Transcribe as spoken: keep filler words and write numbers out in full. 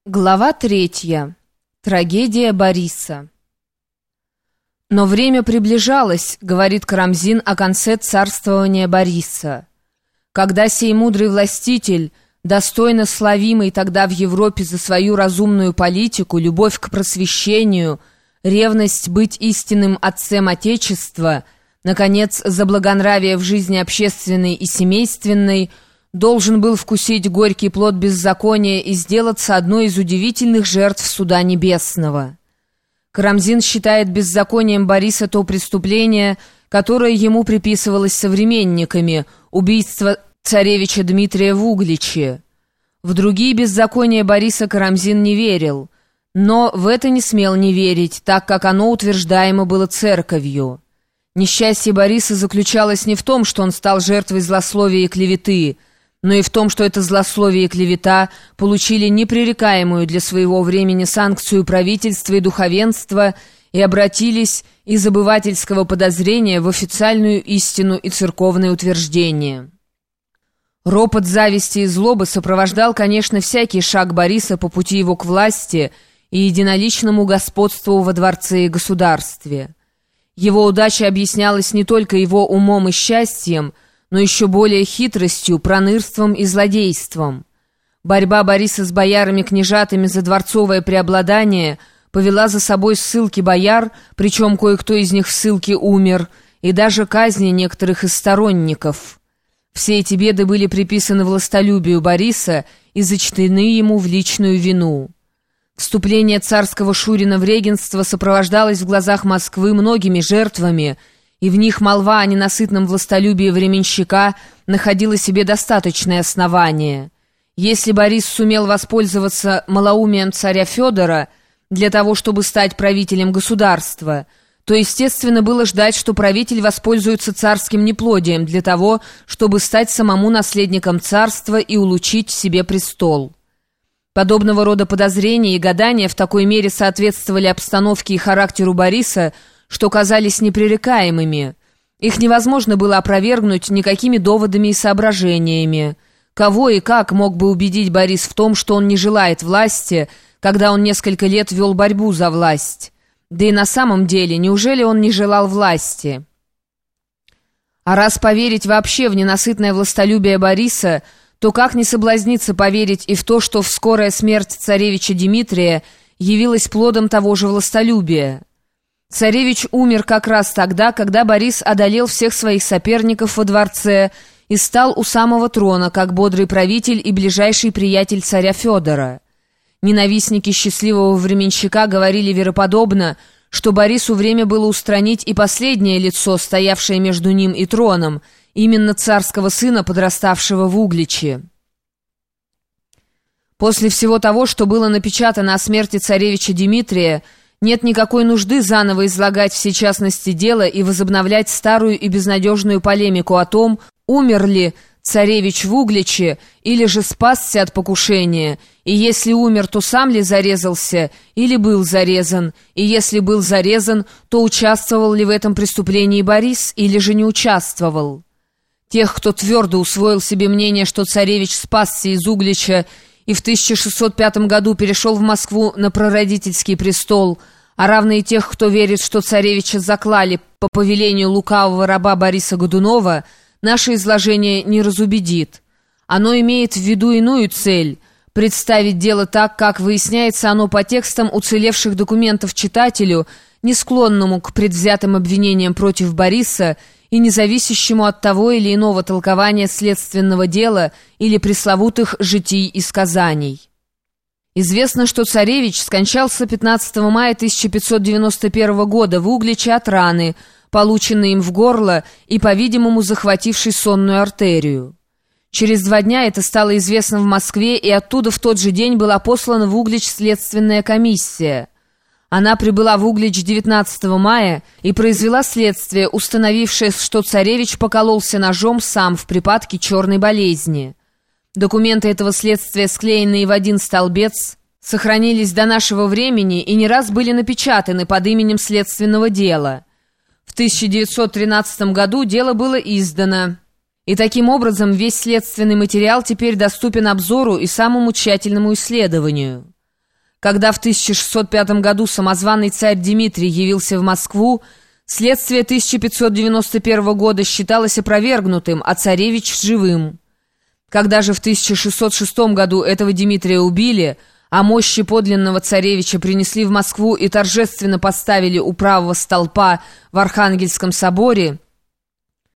Глава третья. Трагедия Бориса. «Но время приближалось, — говорит Карамзин о конце царствования Бориса. Когда сей мудрый властитель, достойно славимый тогда в Европе за свою разумную политику, любовь к просвещению, ревность быть истинным отцем Отечества, наконец, за благонравие в жизни общественной и семейственной, должен был вкусить горький плод беззакония и сделаться одной из удивительных жертв суда небесного. Карамзин считает беззаконием Бориса то преступление, которое ему приписывалось современниками, убийство царевича Дмитрия в Угличе. В другие беззакония Бориса Карамзин не верил, но в это не смел не верить, так как оно утверждаемо было церковью. Несчастье Бориса заключалось не в том, что он стал жертвой злословия и клеветы, но и в том, что это злословие и клевета получили непререкаемую для своего времени санкцию правительства и духовенства и обратились из обывательского подозрения в официальную истину и церковное утверждение. Ропот зависти и злобы сопровождал, конечно, всякий шаг Бориса по пути его к власти и единоличному господству во дворце и государстве. Его удача объяснялась не только его умом и счастьем, но еще более хитростью, пронырством и злодейством. Борьба Бориса с боярами-княжатами за дворцовое преобладание повела за собой ссылки бояр, причем кое-кто из них в ссылке умер, и даже казни некоторых из сторонников. Все эти беды были приписаны властолюбию Бориса и зачтены ему в личную вину. Вступление царского Шурина в регенство сопровождалось в глазах Москвы многими жертвами, и в них молва о ненасытном властолюбии временщика находила себе достаточное основание. Если Борис сумел воспользоваться малоумием царя Федора для того, чтобы стать правителем государства, то естественно было ждать, что правитель воспользуется царским неплодием для того, чтобы стать самому наследником царства и улучшить себе престол. Подобного рода подозрения и гадания в такой мере соответствовали обстановке и характеру Бориса, что казались непререкаемыми. Их невозможно было опровергнуть никакими доводами и соображениями. Кого и как мог бы убедить Борис в том, что он не желает власти, когда он несколько лет вел борьбу за власть? Да и на самом деле, неужели он не желал власти? А раз поверить вообще в ненасытное властолюбие Бориса, то как не соблазниться поверить и в то, что скорая смерть царевича Дмитрия явилась плодом того же властолюбия? Царевич умер как раз тогда, когда Борис одолел всех своих соперников во дворце и стал у самого трона, как бодрый правитель и ближайший приятель царя Федора. Ненавистники счастливого временщика говорили вероподобно, что Борису время было устранить и последнее лицо, стоявшее между ним и троном, именно царского сына, подраставшего в Угличе. После всего того, что было напечатано о смерти царевича Дмитрия, нет никакой нужды заново излагать все частности дела и возобновлять старую и безнадежную полемику о том, умер ли царевич в Угличе или же спасся от покушения, и если умер, то сам ли зарезался или был зарезан, и если был зарезан, то участвовал ли в этом преступлении Борис или же не участвовал. Тех, кто твердо усвоил себе мнение, что царевич спасся из Углича и в тысяча шестьсот пятом году перешел в Москву на прародительский престол, а равно и тех, кто верит, что царевича заклали по повелению лукавого раба Бориса Годунова, наше изложение не разубедит. Оно имеет в виду иную цель — представить дело так, как выясняется оно по текстам уцелевших документов читателю, не склонному к предвзятым обвинениям против Бориса и независящему от того или иного толкования следственного дела или пресловутых житий и сказаний. Известно, что царевич скончался пятнадцатого мая тысяча пятьсот девяносто первого года в Угличе от раны, полученной им в горло и, по-видимому, захватившей сонную артерию. Через два дня это стало известно в Москве, и оттуда в тот же день была послана в Углич следственная комиссия. Она прибыла в Углич девятнадцатого мая и произвела следствие, установившее, что царевич покололся ножом сам в припадке черной болезни. Документы этого следствия, склеенные в один столбец, сохранились до нашего времени и не раз были напечатаны под именем следственного дела. В тысяча девятьсот тринадцатом году дело было издано, и таким образом весь следственный материал теперь доступен обзору и самому тщательному исследованию. Когда в тысяча шестьсот пятом году самозваный царь Дмитрий явился в Москву, следствие тысяча пятьсот девяносто первого года считалось опровергнутым, а царевич живым. Когда же в тысяча шестьсот шестом году этого Дмитрия убили, а мощи подлинного царевича принесли в Москву и торжественно поставили у правого столпа в Архангельском соборе,